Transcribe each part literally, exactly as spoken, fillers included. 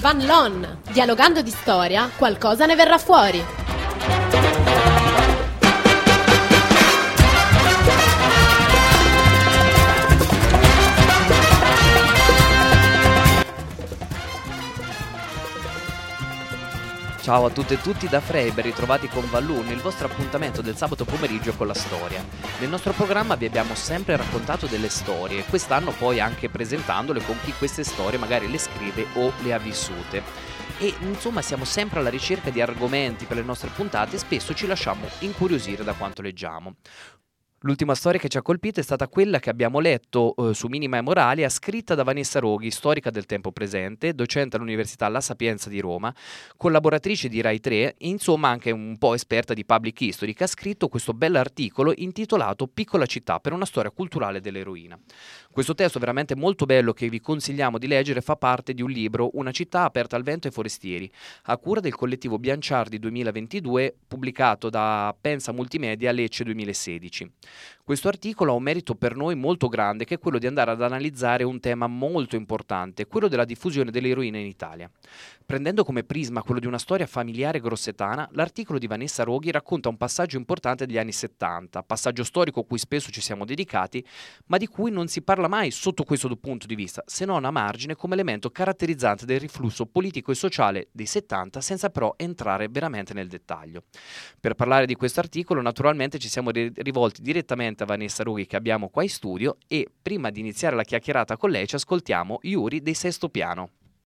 Fan Lon. Dialogando di storia, qualcosa ne verrà fuori. Ciao a tutte e tutti da Frey, ben ritrovati con Vallun, il vostro appuntamento del sabato pomeriggio con la storia. Nel nostro programma vi abbiamo sempre raccontato delle storie, quest'anno poi anche presentandole con chi queste storie magari le scrive o le ha vissute. E insomma siamo sempre alla ricerca di argomenti per le nostre puntate e spesso ci lasciamo incuriosire da quanto leggiamo. L'ultima storia che ci ha colpito è stata quella che abbiamo letto eh, su Minima e Moralia, scritta da Vanessa Roghi, storica del tempo presente, docente all'Università La Sapienza di Roma, collaboratrice di Rai tre e insomma anche un po' esperta di public history, che ha scritto questo bell'articolo intitolato Piccola città per una storia culturale dell'eroina. Questo testo veramente molto bello che vi consigliamo di leggere fa parte di un libro, Una città aperta al vento e ai forestieri, a cura del collettivo Bianciardi duemilaventidue, pubblicato da Pensa Multimedia Lecce duemilasedici. Questo articolo ha un merito per noi molto grande, che è quello di andare ad analizzare un tema molto importante, quello della diffusione dell'eroina in Italia. Prendendo come prisma quello di una storia familiare grossetana, l'articolo di Vanessa Roghi racconta un passaggio importante degli anni settanta, passaggio storico a cui spesso ci siamo dedicati, ma di cui non si parla mai sotto questo punto di vista, se non a margine come elemento caratterizzante del riflusso politico e sociale dei settanta, senza però entrare veramente nel dettaglio. Per parlare di questo articolo, naturalmente ci siamo rivolti direttamente a Vanessa Roghi, che abbiamo qua in studio, e prima di iniziare la chiacchierata con lei ci ascoltiamo Yuri dei Sesto Piano.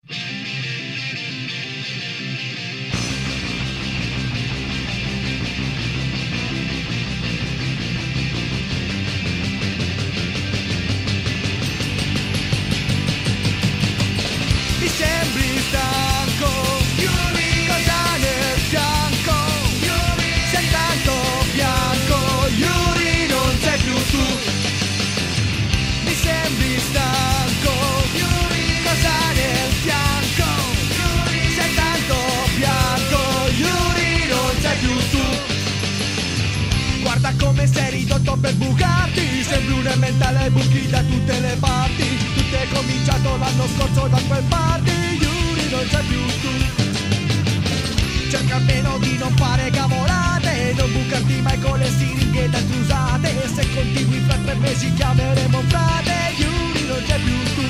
Mi sembri stanco, Yuri, cosa nel fianco, Yuri, sei tanto bianco, Yuri, non sei più tu. Mi sembri stanco, Yuri, cosa nel fianco, Yuri, sei tanto bianco, Yuri, non sei più tu. Guarda come sei ridotto per bucarti, sembri un mentale buchi da tutte le parti. Tutto è cominciato l'anno scorso da quel party, Yuri, non sei più tu. Cerca almeno di non fare cavolate, non bucarti mai con le siringhe da usate. Se continui fra tre mesi chiameremo frate, Yuri, non sei più tu.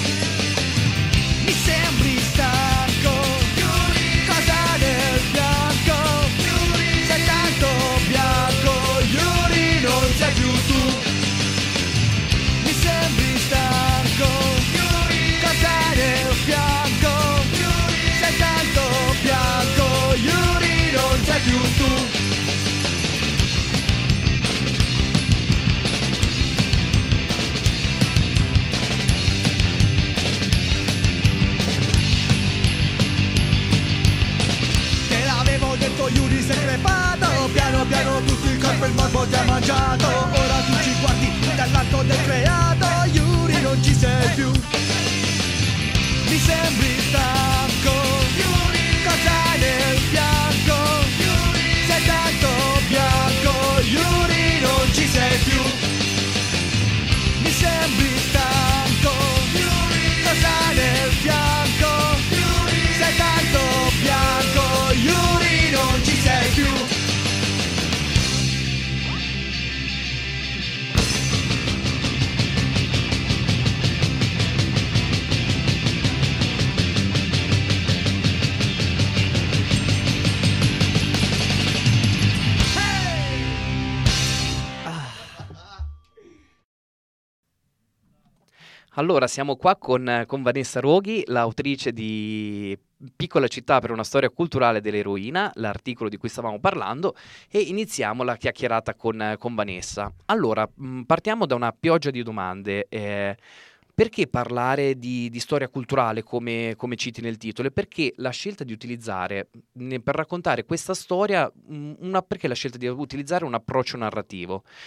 Mi sembri stanco, Yuri, cosa nel bianco, Yuri, sei tanto bianco, Yuri, non sei più tu. Mi sembri stanco, Yuri, cosa nel fianco, Yuri, sei tanto bianco, Yuri, non sei più tu. Te l'avevo detto, Yuri, sei crepato, piano piano tutto il corpo e il morbo ti ha mangiato. Ora tu ci guardi dall'alto del creato, Yuri, non ci sei più. Mi sembri stanco, Yuri, cosa nel fianco, Yuri, sei tanto bianco, Yuri, non ci sei più. Mi sembri stanco, Yuri, cosa nel fianco, Yuri, sei tanto bianco, Yuri, non ci sei più. Allora, siamo qua con, con Vanessa Roghi, l'autrice di Piccola città per una storia culturale dell'eroina, l'articolo di cui stavamo parlando, e iniziamo la chiacchierata con, con Vanessa. Allora, mh, partiamo da una pioggia di domande. Eh, perché parlare di, di storia culturale, come, come citi nel titolo? E perché la scelta di utilizzare, mh, per raccontare questa storia, mh, una, perché la scelta di utilizzare un approccio narrativo?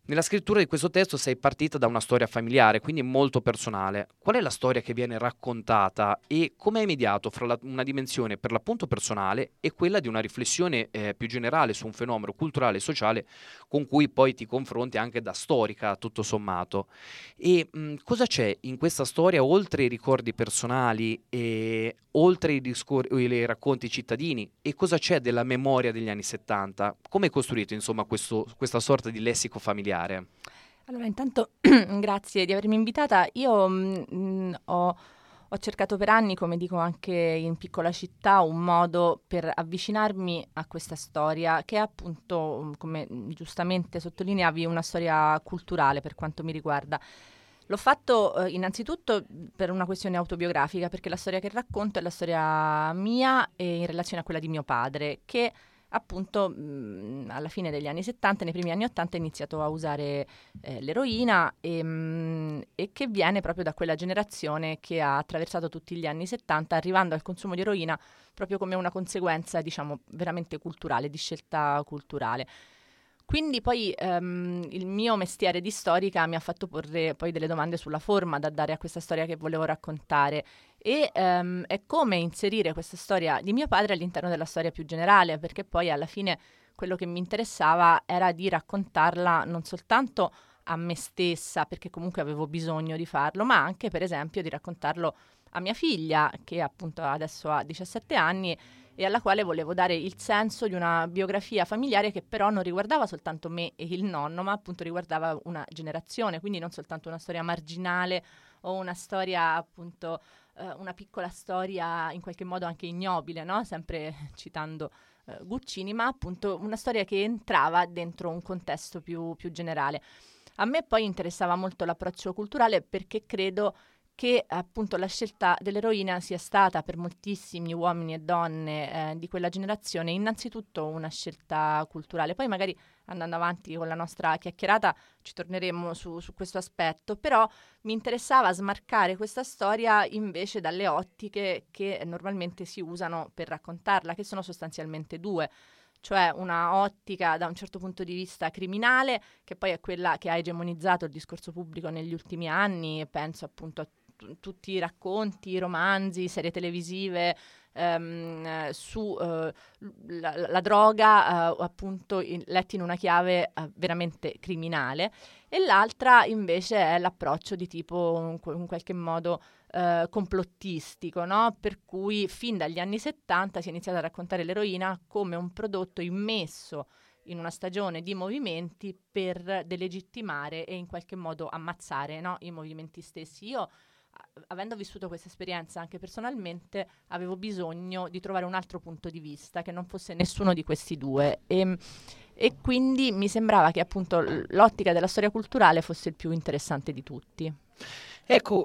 Nella scrittura di questo testo sei partita da una storia familiare, quindi molto personale. Qual è la storia che viene raccontata e come hai mediato fra la- una dimensione per l'appunto personale e quella di una riflessione eh, più generale su un fenomeno culturale e sociale con cui poi ti confronti anche da storica, tutto sommato? E mh, cosa c'è in questa storia oltre i ricordi personali e oltre i, discor- i racconti cittadini? E cosa c'è della memoria degli anni settanta? Come è costruito insomma questo- questa sorta di lessico familiare? Allora, intanto grazie di avermi invitata. Io mh, mh, ho, ho cercato per anni, come dico anche in piccola città, un modo per avvicinarmi a questa storia che è appunto, mh, come giustamente sottolineavi, una storia culturale per quanto mi riguarda. L'ho fatto eh, innanzitutto per una questione autobiografica, perché la storia che racconto è la storia mia e in relazione a quella di mio padre, che appunto mh, alla fine degli anni settanta, nei primi anni ottanta, ha iniziato a usare eh, l'eroina e, mh, e che viene proprio da quella generazione che ha attraversato tutti gli anni settanta, arrivando al consumo di eroina proprio come una conseguenza, diciamo, veramente culturale, di scelta culturale. Quindi poi ehm, il mio mestiere di storica mi ha fatto porre poi delle domande sulla forma da dare a questa storia che volevo raccontare e ehm, è come inserire questa storia di mio padre all'interno della storia più generale, perché poi alla fine quello che mi interessava era di raccontarla non soltanto a me stessa, perché comunque avevo bisogno di farlo, ma anche per esempio di raccontarlo a mia figlia, che appunto adesso ha diciassette anni e alla quale volevo dare il senso di una biografia familiare che però non riguardava soltanto me e il nonno, ma appunto riguardava una generazione, quindi non soltanto una storia marginale o una storia appunto, eh, una piccola storia in qualche modo anche ignobile, no? Sempre citando eh, Guccini, ma appunto una storia che entrava dentro un contesto più, più generale. A me poi interessava molto l'approccio culturale perché credo che appunto la scelta dell'eroina sia stata per moltissimi uomini e donne eh, di quella generazione innanzitutto una scelta culturale. Poi magari andando avanti con la nostra chiacchierata ci torneremo su, su questo aspetto, però mi interessava smarcare questa storia invece dalle ottiche che normalmente si usano per raccontarla, che sono sostanzialmente due. Cioè una ottica da un certo punto di vista criminale, che poi è quella che ha egemonizzato il discorso pubblico negli ultimi anni, penso appunto a t- tutti i racconti, i romanzi, serie televisive ehm, eh, su eh, la, la droga, eh, appunto in, letti in una chiave eh, veramente criminale, e l'altra invece è l'approccio di tipo in, in qualche modo Uh, complottistico, no? Per cui fin dagli anni settanta si è iniziato a raccontare l'eroina come un prodotto immesso in una stagione di movimenti per delegittimare e in qualche modo ammazzare, no? I movimenti stessi. Io, a- avendo vissuto questa esperienza anche personalmente, avevo bisogno di trovare un altro punto di vista che non fosse nessuno di questi due e, e quindi mi sembrava che appunto l- l'ottica della storia culturale fosse il più interessante di tutti. Ecco,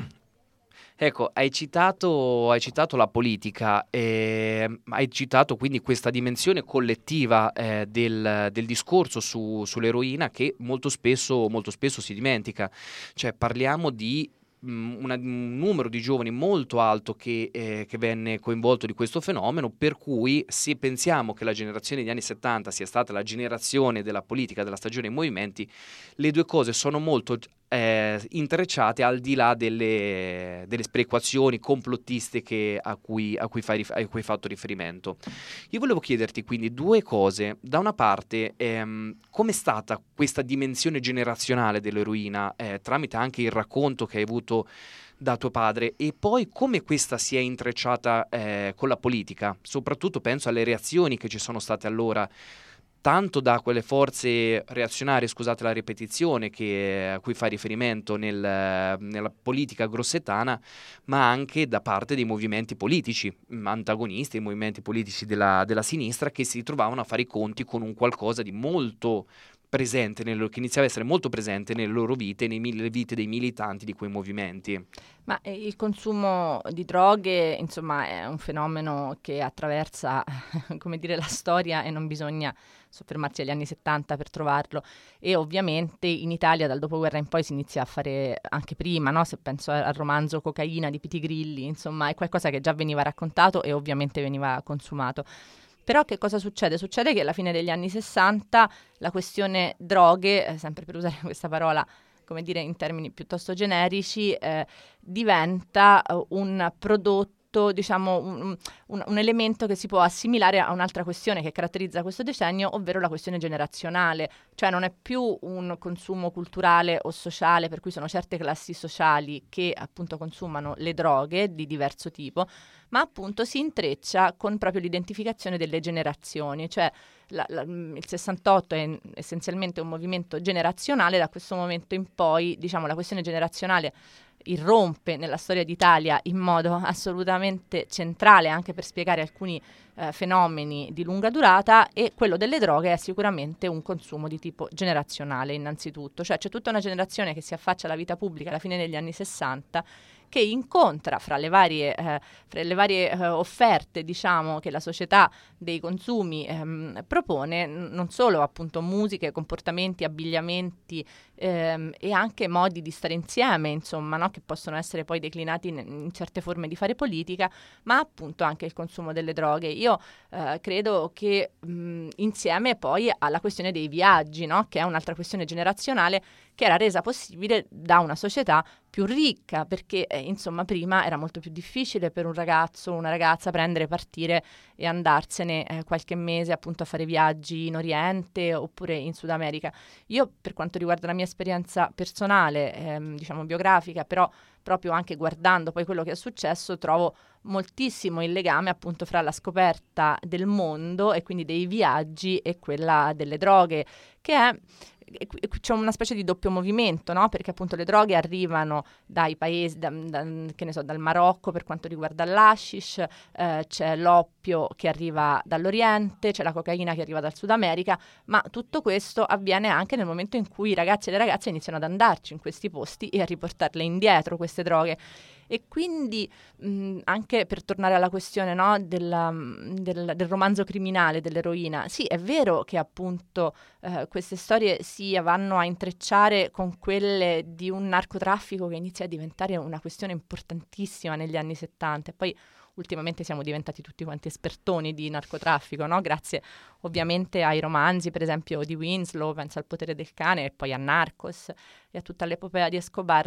ecco, hai citato, hai citato la politica, eh, hai citato quindi questa dimensione collettiva eh, del, del discorso su- sull'eroina che molto spesso, molto spesso si dimentica. Cioè parliamo di mh, una- un numero di giovani molto alto che, eh, che venne coinvolto di questo fenomeno, per cui se pensiamo che la generazione degli anni settanta sia stata la generazione della politica, della stagione dei movimenti, le due cose sono molto eh, intrecciate al di là delle, delle sperequazioni complottistiche a cui, a, cui fai, rif- a cui hai fatto riferimento. Io volevo chiederti quindi due cose. Da una parte, ehm, com'è stata questa dimensione generazionale dell'eroina eh, tramite anche il racconto che hai avuto da tuo padre, e poi come questa si è intrecciata eh, con la politica? Soprattutto penso alle reazioni che ci sono state allora, tanto da quelle forze reazionarie, scusate la ripetizione, che, a cui fa riferimento nel, nella politica grossetana, ma anche da parte dei movimenti politici mh, antagonisti, i movimenti politici della, della sinistra, che si trovavano a fare i conti con un qualcosa di molto presente, nel, che iniziava a essere molto presente nelle loro vite, nelle vite dei militanti di quei movimenti. Ma eh, il consumo di droghe, insomma, è un fenomeno che attraversa, come dire, la storia e non bisogna soffermarsi agli anni settanta per trovarlo. E ovviamente in Italia dal dopoguerra in poi si inizia a fare anche prima, no? Se penso al romanzo Cocaina di Pitigrilli, insomma, è qualcosa che già veniva raccontato e ovviamente veniva consumato. Però che cosa succede? Succede che alla fine degli anni sessanta la questione droghe, eh, sempre per usare questa parola, come dire, in termini piuttosto generici, eh, diventa uh, un prodotto, diciamo, un, un, un elemento che si può assimilare a un'altra questione che caratterizza questo decennio, ovvero la questione generazionale. Cioè non è più un consumo culturale o sociale, per cui sono certe classi sociali che appunto consumano le droghe di diverso tipo, ma appunto si intreccia con proprio l'identificazione delle generazioni. Cioè la, la, il sessantotto è essenzialmente un movimento generazionale. Da questo momento in poi, diciamo, la questione generazionale irrompe nella storia d'Italia in modo assolutamente centrale, anche per spiegare alcuni eh, fenomeni di lunga durata, e quello delle droghe è sicuramente un consumo di tipo generazionale innanzitutto. Cioè c'è tutta una generazione che si affaccia alla vita pubblica alla fine degli anni sessanta, che incontra fra le varie, eh, fra le varie eh, offerte, diciamo, che la società dei consumi ehm, propone, n- non solo appunto musiche, comportamenti, abbigliamenti ehm, e anche modi di stare insieme, insomma, no? Che possono essere poi declinati in, in certe forme di fare politica, ma appunto anche il consumo delle droghe. Io eh, credo che mh, insieme poi alla questione dei viaggi, no? Che è un'altra questione generazionale, che era resa possibile da una società più ricca, perché eh, insomma prima era molto più difficile per un ragazzo o una ragazza prendere, partire e andarsene eh, qualche mese appunto a fare viaggi in Oriente oppure in Sud America. Io, per quanto riguarda la mia esperienza personale, ehm, diciamo biografica, però proprio anche guardando poi quello che è successo, trovo moltissimo il legame appunto fra la scoperta del mondo e quindi dei viaggi e quella delle droghe, che è c'è una specie di doppio movimento, no? Perché appunto le droghe arrivano dai paesi, da, da, che ne so, dal Marocco per quanto riguarda l'hashish, eh, c'è l'oppio che arriva dall'Oriente, c'è la cocaina che arriva dal Sud America, ma tutto questo avviene anche nel momento in cui i ragazzi e le ragazze iniziano ad andarci in questi posti e a riportarle indietro queste droghe. E quindi mh, anche per tornare alla questione, no, della, del, del romanzo criminale dell'eroina, sì, è vero che appunto eh, queste storie si vanno a intrecciare con quelle di un narcotraffico che inizia a diventare una questione importantissima negli anni settanta, e poi ultimamente siamo diventati tutti quanti espertoni di narcotraffico, no? Grazie ovviamente ai romanzi, per esempio di Winslow, penso al Potere del cane, e poi a Narcos e a tutta l'epopea di Escobar.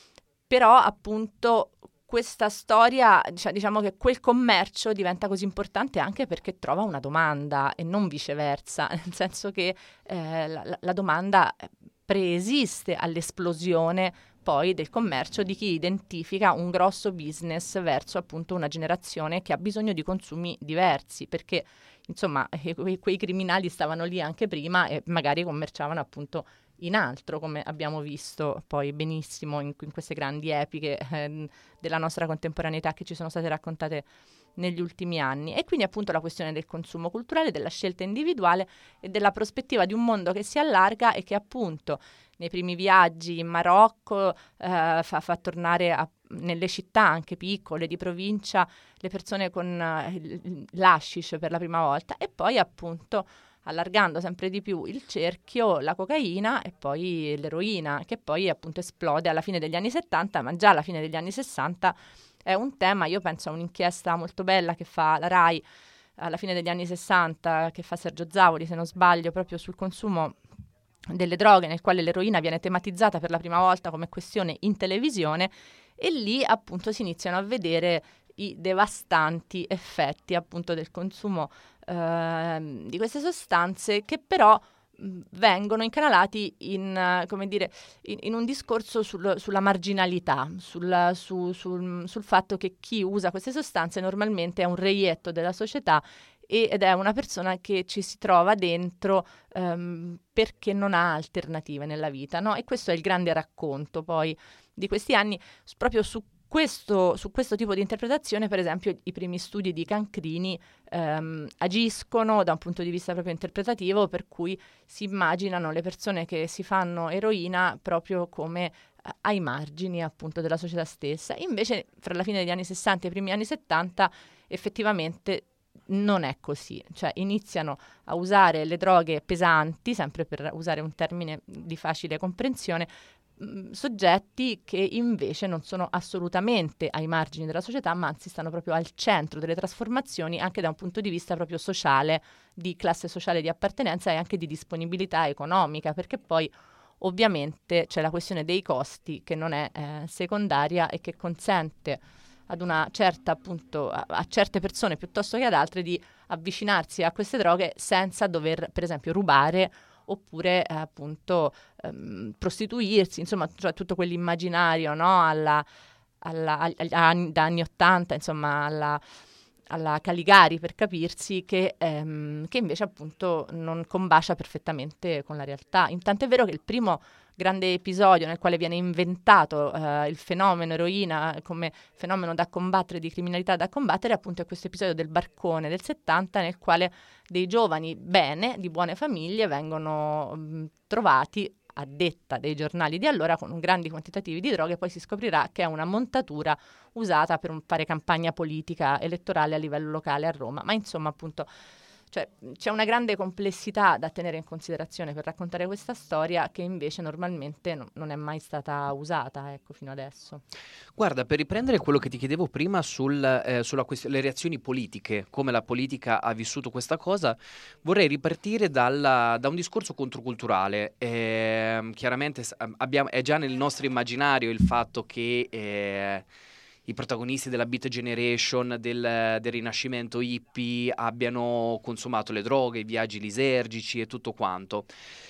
Però appunto questa storia, diciamo che quel commercio diventa così importante anche perché trova una domanda e non viceversa, nel senso che eh, la, la domanda preesiste all'esplosione poi del commercio di chi identifica un grosso business verso appunto una generazione che ha bisogno di consumi diversi, perché insomma quei, quei criminali stavano lì anche prima e magari commerciavano appunto in altro, come abbiamo visto poi benissimo in, in queste grandi epiche eh, della nostra contemporaneità che ci sono state raccontate negli ultimi anni. E quindi appunto la questione del consumo culturale, della scelta individuale e della prospettiva di un mondo che si allarga e che appunto nei primi viaggi in Marocco eh, fa, fa tornare a, nelle città anche piccole di provincia le persone con uh, l'hashish per la prima volta, e poi appunto allargando sempre di più il cerchio, la cocaina e poi l'eroina, che poi appunto esplode alla fine degli anni settanta, ma già alla fine degli anni sessanta è un tema. Io penso a un'inchiesta molto bella che fa la RAI alla fine degli anni sessanta, che fa Sergio Zavoli, se non sbaglio, proprio sul consumo delle droghe, nel quale l'eroina viene tematizzata per la prima volta come questione in televisione, e lì appunto si iniziano a vedere i devastanti effetti appunto del consumo eh, di queste sostanze, che però mh, vengono incanalati in, uh, come dire, in, in un discorso sul, sulla marginalità, sul, su, sul, sul fatto che chi usa queste sostanze normalmente è un reietto della società ed è una persona che ci si trova dentro um, perché non ha alternative nella vita, no? E questo è il grande racconto poi di questi anni. Proprio su questo, su questo tipo di interpretazione, per esempio, i primi studi di Cancrini um, agiscono da un punto di vista proprio interpretativo, per cui si immaginano le persone che si fanno eroina proprio come uh, ai margini appunto della società stessa. Invece, fra la fine degli anni sessanta e i primi anni settanta, effettivamente non è così, cioè iniziano a usare le droghe pesanti, sempre per usare un termine di facile comprensione, mh, soggetti che invece non sono assolutamente ai margini della società, ma anzi stanno proprio al centro delle trasformazioni, anche da un punto di vista proprio sociale, di classe sociale di appartenenza e anche di disponibilità economica, perché poi ovviamente c'è la questione dei costi che non è eh, secondaria e che consente ad una certa appunto a, a certe persone piuttosto che ad altre di avvicinarsi a queste droghe senza dover per esempio rubare oppure eh, appunto ehm, prostituirsi, insomma, cioè tutto quell'immaginario, no, alla, alla, agli anni, da anni ottanta, insomma, alla, alla Caligari, per capirsi, che, ehm, che invece appunto non combacia perfettamente con la realtà. Intanto è vero che il primo grande episodio nel quale viene inventato eh, il fenomeno eroina come fenomeno da combattere, di criminalità da combattere, appunto è questo episodio del barcone del settanta, nel quale dei giovani bene, di buone famiglie, vengono mh, trovati a detta dei giornali di allora con grandi quantitativi di droghe. Poi si scoprirà che è una montatura usata per un, fare campagna politica elettorale a livello locale a Roma, ma insomma appunto cioè, c'è una grande complessità da tenere in considerazione per raccontare questa storia che invece normalmente no, non è mai stata usata, ecco, fino adesso. Guarda, per riprendere quello che ti chiedevo prima sul, eh, sulla quest- le reazioni politiche, come la politica ha vissuto questa cosa, vorrei ripartire dalla- da un discorso controculturale. Eh, chiaramente s- abbiamo, è già nel nostro immaginario il fatto che eh, i protagonisti della Beat Generation, del, del rinascimento hippie, abbiano consumato le droghe, i viaggi lisergici e tutto quanto.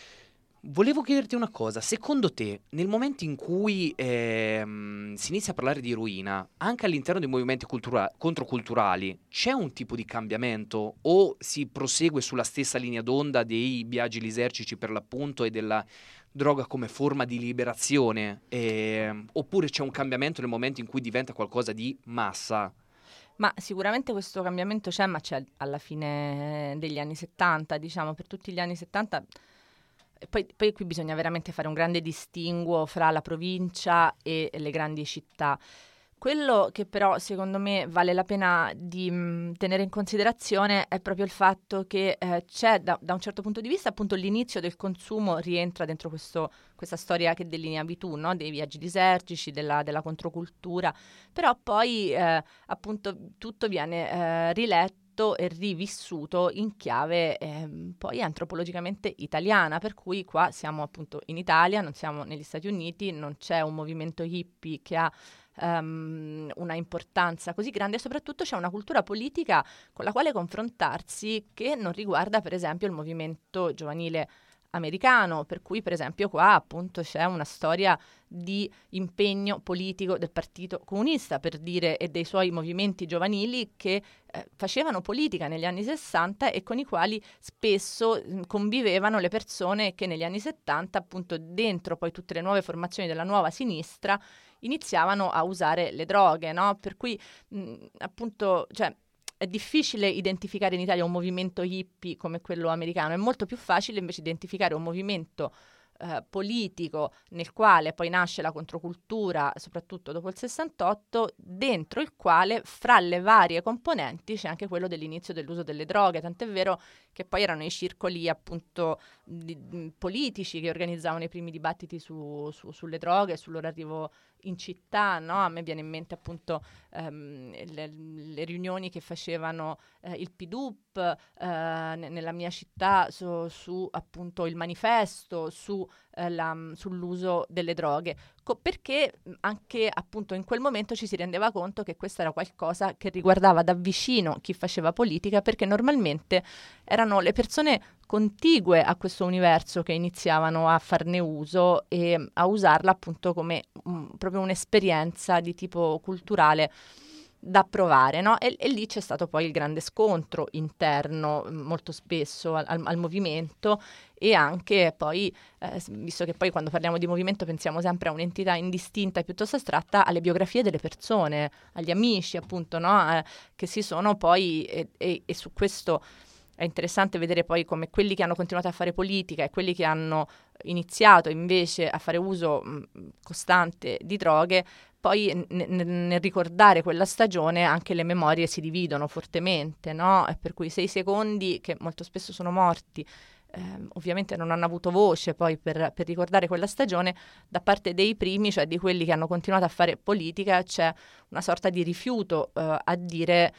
Volevo chiederti una cosa, secondo te, nel momento in cui ehm, si inizia a parlare di eroina, anche all'interno dei movimenti cultura- controculturali, c'è un tipo di cambiamento o si prosegue sulla stessa linea d'onda dei viaggi lisergici per l'appunto e della droga come forma di liberazione, ehm, oppure c'è un cambiamento nel momento in cui diventa qualcosa di massa? Ma sicuramente questo cambiamento c'è, ma c'è alla fine degli anni settanta, diciamo, per tutti gli anni settanta. Poi, poi qui bisogna veramente fare un grande distinguo fra la provincia e le grandi città. Quello che però secondo me vale la pena di mh, tenere in considerazione è proprio il fatto che eh, c'è da, da un certo punto di vista appunto l'inizio del consumo rientra dentro questo, questa storia che delineavi tu, no? Dei viaggi lisergici, della, della controcultura, però poi eh, appunto tutto viene eh, riletto e rivissuto in chiave eh, poi antropologicamente italiana, per cui qua siamo appunto in Italia, non siamo negli Stati Uniti, non c'è un movimento hippie che ha Um, una importanza così grande e soprattutto c'è una cultura politica con la quale confrontarsi che non riguarda per esempio il movimento giovanile americano, per cui per esempio qua appunto c'è una storia di impegno politico del Partito Comunista, per dire, e dei suoi movimenti giovanili che eh, facevano politica negli anni sessanta e con i quali spesso mh, convivevano le persone che negli anni settanta appunto dentro poi tutte le nuove formazioni della nuova sinistra iniziavano a usare le droghe, no? Per cui mh, appunto, cioè, è difficile identificare in Italia un movimento hippie come quello americano, è molto più facile invece identificare un movimento eh, politico nel quale poi nasce la controcultura, soprattutto dopo il sessantotto, dentro il quale fra le varie componenti c'è anche quello dell'inizio dell'uso delle droghe, tant'è vero che poi erano i circoli appunto di, di, politici che organizzavano i primi dibattiti su, su, sulle droghe, sul loro arrivo in città, no? A me viene in mente appunto ehm, le, le riunioni che facevano eh, il P D U P eh, n- nella mia città su, su appunto il manifesto, su, eh, la, sull'uso delle droghe, Co- perché anche appunto in quel momento ci si rendeva conto che questo era qualcosa che riguardava da vicino chi faceva politica, perché normalmente erano le persone contigue a questo universo che iniziavano a farne uso e a usarla appunto come um, proprio un'esperienza di tipo culturale da provare, no? E, e lì c'è stato poi il grande scontro interno molto spesso al, al movimento e anche poi, eh, visto che poi quando parliamo di movimento pensiamo sempre a un'entità indistinta e piuttosto astratta, alle biografie delle persone, agli amici appunto, no? Eh, che si sono poi, e, e, e su questo è interessante vedere poi come quelli che hanno continuato a fare politica e quelli che hanno iniziato invece a fare uso mh, costante di droghe, poi n- n- nel ricordare quella stagione anche le memorie si dividono fortemente, no? E per cui sei secondi che molto spesso sono morti eh, ovviamente non hanno avuto voce poi per, per ricordare quella stagione, da parte dei primi, cioè di quelli che hanno continuato a fare politica, c'è una sorta di rifiuto eh, a dire,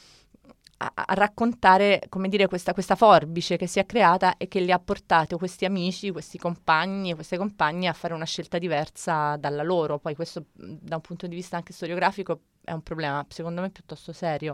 a, a raccontare, come dire, questa, questa forbice che si è creata e che li ha portato questi amici, questi compagni e queste compagne a fare una scelta diversa dalla loro. Poi questo da un punto di vista anche storiografico è un problema, secondo me, piuttosto serio.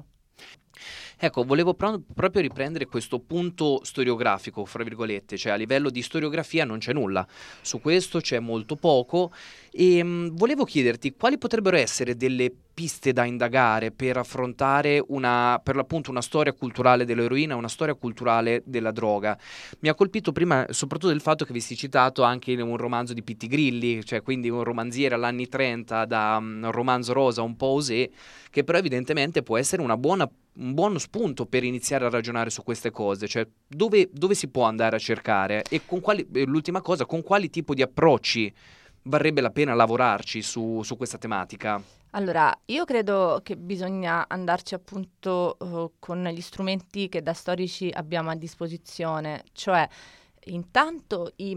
Ecco, volevo pro- proprio riprendere questo punto storiografico, fra virgolette, cioè a livello di storiografia non c'è nulla, su questo c'è molto poco e mh, volevo chiederti quali potrebbero essere delle piste da indagare per affrontare una, per l'appunto una storia culturale dell'eroina, una storia culturale della droga. Mi ha colpito prima soprattutto il fatto che avessi citato anche un romanzo di Pitti Grilli, cioè quindi un romanziere all'anni trenta da um, romanzo rosa un po' osé, che però evidentemente può essere una buona un buono spunto per iniziare a ragionare su queste cose, cioè dove, dove si può andare a cercare e con quali, l'ultima cosa, con quali tipo di approcci varrebbe la pena lavorarci su, su questa tematica? Allora, io credo che bisogna andarci appunto uh, con gli strumenti che da storici abbiamo a disposizione, cioè intanto, i,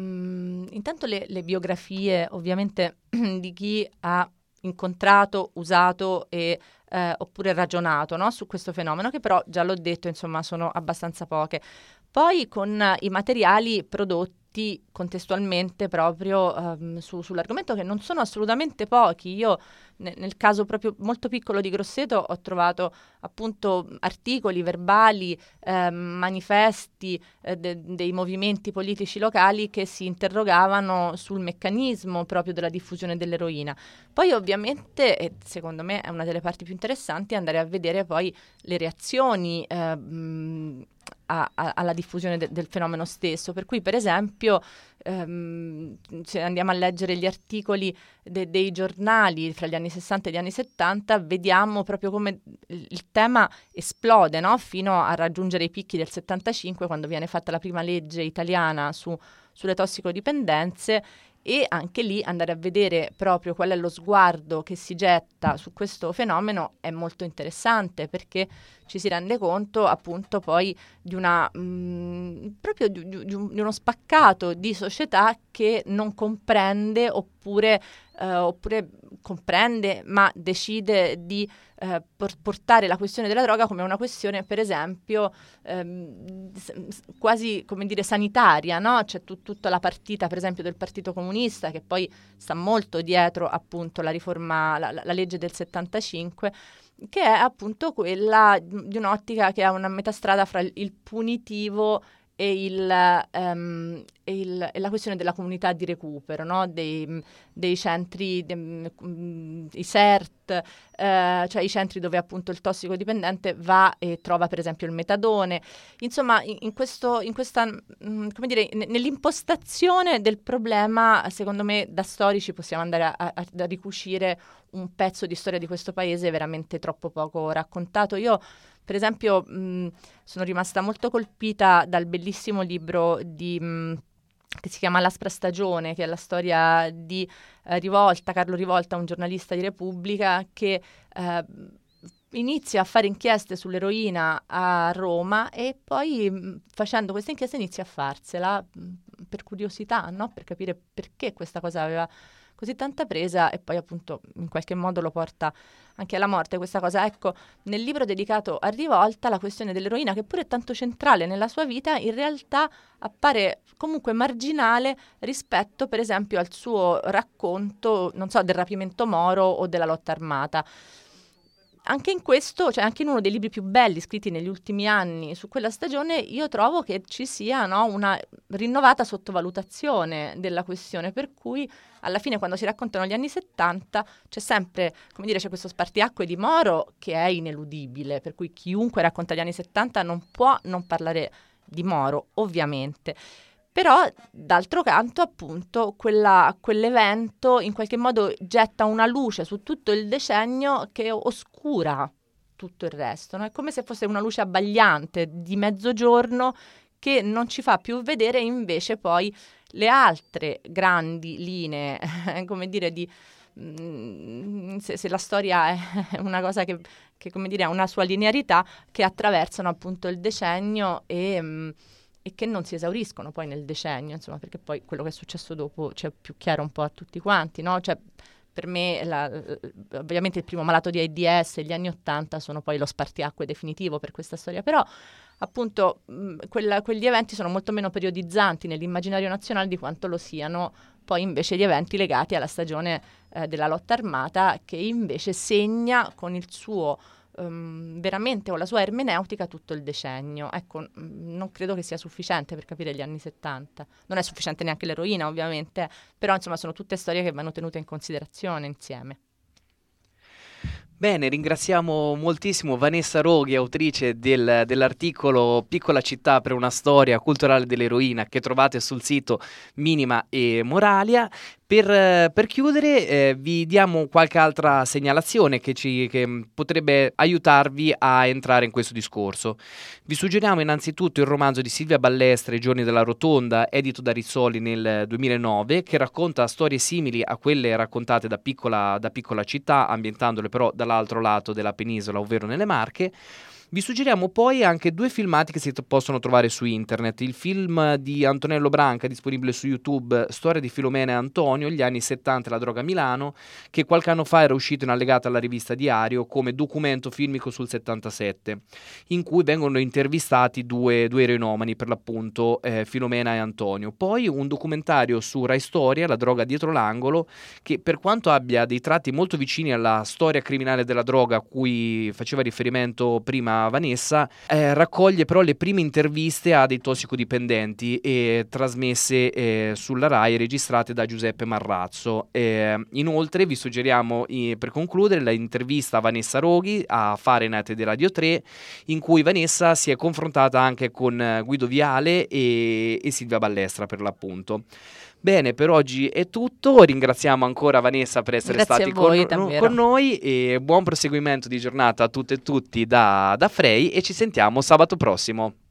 mm, intanto le, le biografie ovviamente di chi ha incontrato, usato e eh, oppure ragionato, no, su questo fenomeno, che però già l'ho detto, insomma, sono abbastanza poche. Poi con uh, i materiali prodotti contestualmente proprio um, su, sull'argomento, che non sono assolutamente pochi. Io ne, nel caso proprio molto piccolo di Grosseto ho trovato appunto articoli, verbali, eh, manifesti eh, de, dei movimenti politici locali che si interrogavano sul meccanismo proprio della diffusione dell'eroina. Poi ovviamente, e secondo me è una delle parti più interessanti, andare a vedere poi le reazioni eh, mh, a, a, alla diffusione de, del fenomeno stesso. Per cui, per esempio, ehm, se andiamo a leggere gli articoli de, dei giornali fra gli anni sessanta e gli anni settanta, vediamo proprio come il, il tema esplode, no? Fino a raggiungere i picchi del settantacinque, quando viene fatta la prima legge italiana su, sulle tossicodipendenze. E anche lì andare a vedere proprio qual è lo sguardo che si getta su questo fenomeno è molto interessante, perché ci si rende conto appunto poi di una mh, proprio di, di, di uno spaccato di società che non comprende oppure, eh, oppure comprende ma decide di eh, por- portare la questione della droga come una questione, per esempio, ehm, s- quasi, come dire, sanitaria, no? C'è tut- tutta la partita, per esempio, del Partito Comunista, che poi sta molto dietro appunto la riforma, la, la legge del settantacinque, che è appunto quella di un'ottica che ha una metastrada fra il, il punitivo e, il, um, e, il, e la questione della comunità di recupero, no? dei, dei centri, de, um, i S E R T, eh, cioè i centri dove appunto il tossicodipendente va e trova per esempio il metadone. Insomma, in, in, questo, in questa, mh, come dire, n- nell'impostazione del problema, secondo me da storici possiamo andare a, a, a ricucire un pezzo di storia di questo paese veramente troppo poco raccontato. Io, per esempio, mh, sono rimasta molto colpita dal bellissimo libro di, mh, che si chiama L'Aspra Stagione, che è la storia di eh, Rivolta, Carlo Rivolta, un giornalista di Repubblica, che eh, inizia a fare inchieste sull'eroina a Roma e poi mh, facendo queste inchieste inizia a farsela mh, per curiosità, no? Per capire perché questa cosa aveva così tanta presa, e poi appunto in qualche modo lo porta anche alla morte questa cosa. Ecco, nel libro dedicato a Rivolta la questione dell'eroina, che pure è tanto centrale nella sua vita, in realtà appare comunque marginale rispetto per esempio al suo racconto, non so, del rapimento Moro o della lotta armata. Anche in questo, cioè anche in uno dei libri più belli scritti negli ultimi anni su quella stagione, io trovo che ci sia, no, una rinnovata sottovalutazione della questione, per cui alla fine quando si raccontano gli anni settanta c'è sempre, come dire, c'è questo spartiacque di Moro che è ineludibile, per cui chiunque racconta gli anni settanta non può non parlare di Moro, ovviamente. Però, d'altro canto, appunto, quella, quell'evento in qualche modo getta una luce su tutto il decennio che oscura tutto il resto, no? È come se fosse una luce abbagliante di mezzogiorno che non ci fa più vedere invece poi le altre grandi linee, come dire, di mh, se, se la storia è una cosa che, che, come dire, ha una sua linearità, che attraversano appunto il decennio e... Mh, e che non si esauriscono poi nel decennio, insomma, perché poi quello che è successo dopo c'è più chiaro un po' a tutti quanti, no? Cioè, per me, la, ovviamente il primo malato di AIDS e gli anni Ottanta sono poi lo spartiacque definitivo per questa storia, però appunto mh, quella, quegli eventi sono molto meno periodizzanti nell'immaginario nazionale di quanto lo siano poi invece gli eventi legati alla stagione eh, della lotta armata, che invece segna con il suo um, veramente, con la sua ermeneutica, tutto il decennio. Ecco, mh, non credo che sia sufficiente per capire gli anni settanta. Non è sufficiente neanche l'eroina, ovviamente, però insomma sono tutte storie che vanno tenute in considerazione insieme. Bene, ringraziamo moltissimo Vanessa Roghi, autrice del, dell'articolo Piccola città per una storia culturale dell'eroina, che trovate sul sito Minima e Moralia. Per, per chiudere eh, vi diamo qualche altra segnalazione che, ci, che potrebbe aiutarvi a entrare in questo discorso. Vi suggeriamo innanzitutto il romanzo di Silvia Ballestra, I giorni della rotonda, edito da Rizzoli nel duemilanove, che racconta storie simili a quelle raccontate da Piccola, da Piccola città, ambientandole però dall'altro lato della penisola, ovvero nelle Marche. Vi suggeriamo poi anche due filmati che si t- possono trovare su internet. Il film di Antonello Branca, disponibile su YouTube, Storia di Filomena e Antonio, gli anni settanta e la droga a Milano, che qualche anno fa era uscito in allegato alla rivista Diario come documento filmico sul settantasette, in cui vengono intervistati due, due eroinomani, per l'appunto eh, Filomena e Antonio. Poi un documentario su Rai Storia, La droga dietro l'angolo, che per quanto abbia dei tratti molto vicini alla storia criminale della droga a cui faceva riferimento prima Vanessa, eh, raccoglie però le prime interviste a dei tossicodipendenti e trasmesse eh, sulla Rai e registrate da Giuseppe Marrazzo. Eh, inoltre vi suggeriamo eh, per concludere l'intervista a Vanessa Roghi a Fahrenheit di Radio tre, in cui Vanessa si è confrontata anche con Guido Viale e, e Silvia Ballestra, per l'appunto. Bene, per oggi è tutto. Ringraziamo ancora Vanessa per essere Grazie stati a voi, con, con noi, e buon proseguimento di giornata a tutte e tutti da, da Frey, e ci sentiamo sabato prossimo.